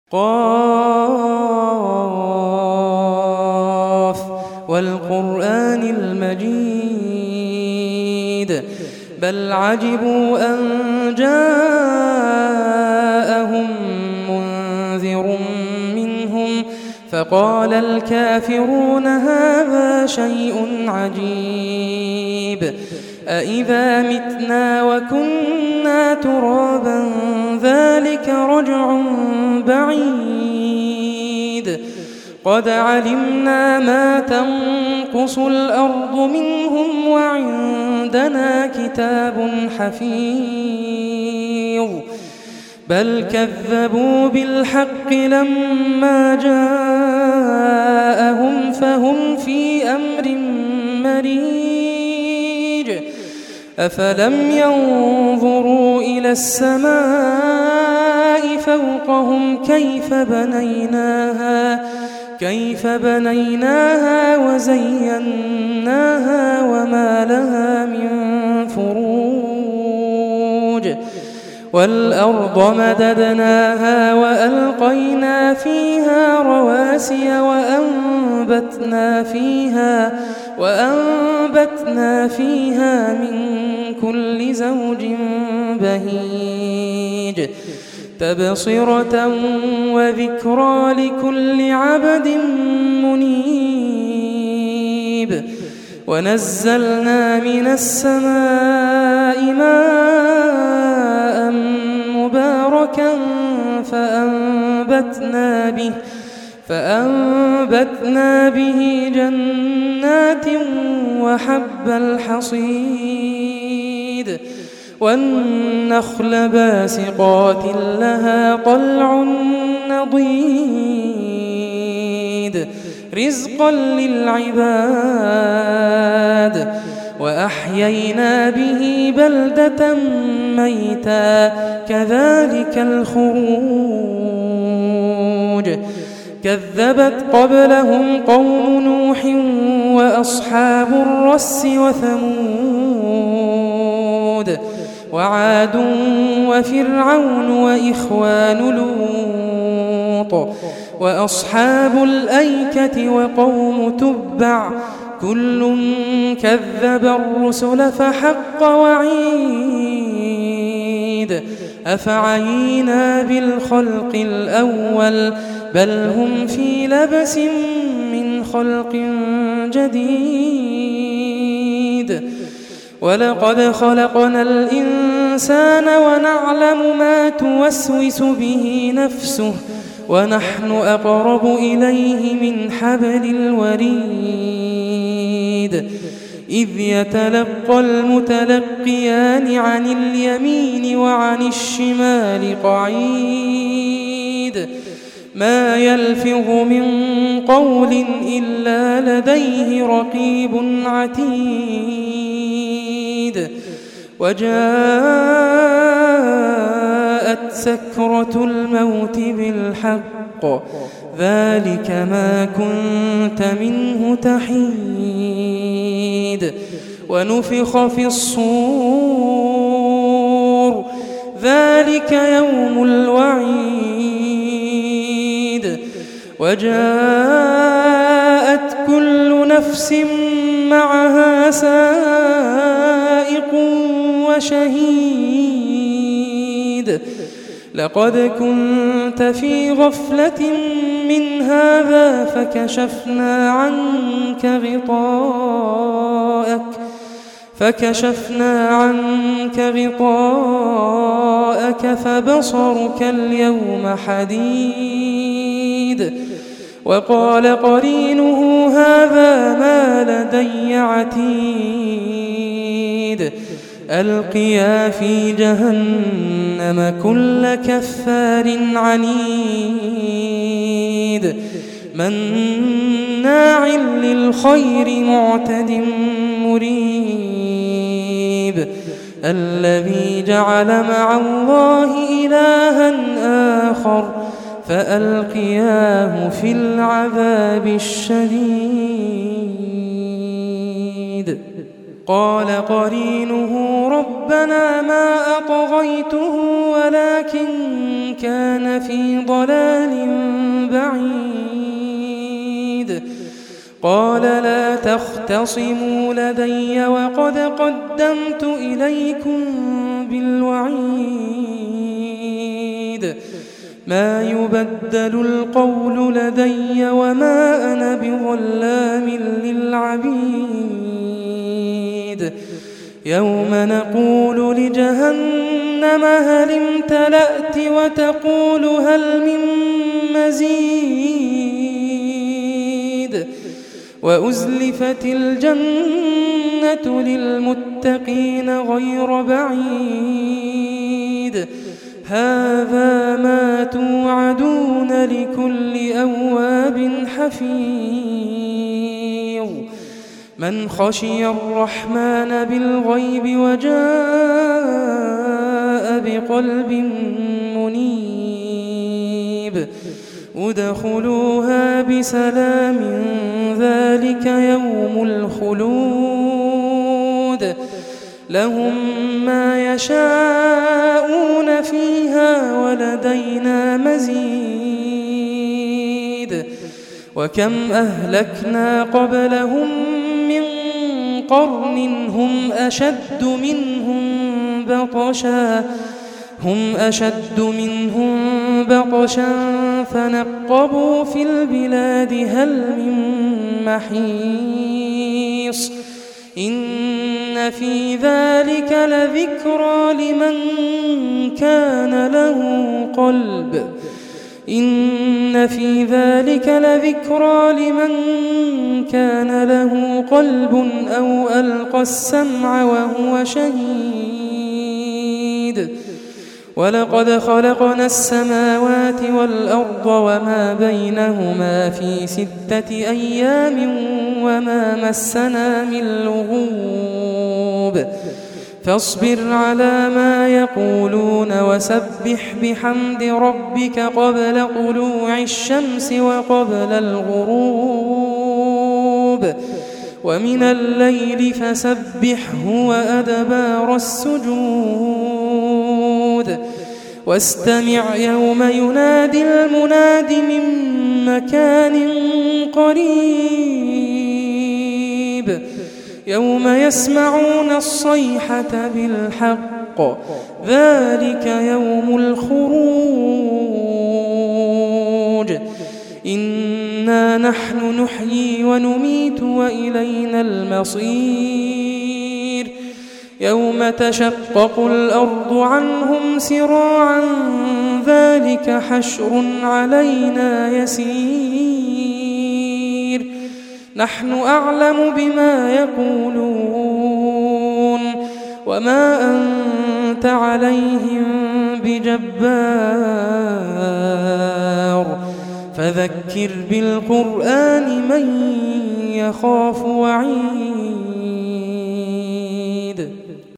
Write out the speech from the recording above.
قاف والقرآن المجيد بل عجبوا أن جاءهم منذر منهم فقال الكافرون هذا شيء عجيب أإذا متنا وكنا ترابا ذلك رجع بعيد قد علمنا ما تنقص الأرض منهم وعندنا كتاب حفيظ بل كذبوا بالحق لما جاءهم فهم في أمر مريج أفلم ينظروا إلى السماء فوقهم كيف بنيناها وزيناها وما لها من فروج والأرض مددناها وألقينا فيها رواسي وأنبتنا فيها من كل زوج بهيج تبصرة وذكرى لكل عبد منيب ونزلنا من السماء ماء مباركا فأنبتنا به جنات وحب الحصيد والنخل باسقات لها طلع نضيد رزقا للعباد وأحيينا به بلدة ميتا كذلك الخروج كذبت قبلهم قوم نوح وأصحاب الرس وثمود وعاد وفرعون وإخوان لوط وأصحاب الأيكة وقوم تبع كل كذب الرسل فحق وعيد أفعينا بالخلق الأول بل هم في لبس من خلق جديد ولقد خلقنا الإنسان ونعلم ما توسوس به نفسه ونحن أقرب إليه من حبل الوريد إذ يتلقى المتلقيان عن اليمين وعن الشمال قعيد ما يلفظ من قول إلا لديه رقيب عتيد وجاءت سكرة الموت بالحق ذلك ما كنت منه تحيد ونفخ في الصور ذلك يوم الوعيد وجاءت كل نفس معها سائق وشهيد لقد كنت في غفلة من هذا فكشفنا عنك غطاءك فبصرك اليوم حديد وقال قرينه هذا ما لدي عتيد ألقيا في جهنم كل كفار عنيد مناع للخير معتد مريب الذي جعل مع الله إلها آخر فألقياه في العذاب الشديد قال قرينه ربنا ما أطغيته ولكن كان في ضلال بعيد قال لا تختصموا لدي وقد قدمت إليكم بالوعيد ما يبدل القول لدي وما أنا بظلام للعبيد يوم نقول لجهنم هل امتلأت وتقول هل من مزيد وأزلفت الجنة للمتقين غير بعيد هذا ما توعدون لكل أواب حفيظ من خشي الرحمن بالغيب وجاء بقلب منيب ادخلوها بسلام ذلك يوم الخلود لهم ما يشاءون فيها ولدينا مزيد وكم أهلكنا قبلهم من قرن هم أشد منهم بطشا فنقبوا في البلاد هل من محيص إن في ذلك لذكرى لمن كان له قلب أو ألقى السمع وهو شهيد ولقد خلقنا السماوات والأرض وما بينهما في 6 أيام وما مسنا من لغوب فاصبر على ما يقولون وسبح بحمد ربك قبل طلوع الشمس وقبل الغروب ومن الليل فسبحه وأدبار السجود واستمع يوم ينادي المناد من مكان قريب يوم يسمعون الصيحة بالحق ذلك يوم الخروج إنا نحن نحيي ونميت وإلينا المصير يوم تشقق الأرض عنهم سراعا ذلك حشر علينا يسير نحن أعلم بما يقولون وما أنت عليهم بجبار فذكر بالقرآن من يخاف وعيد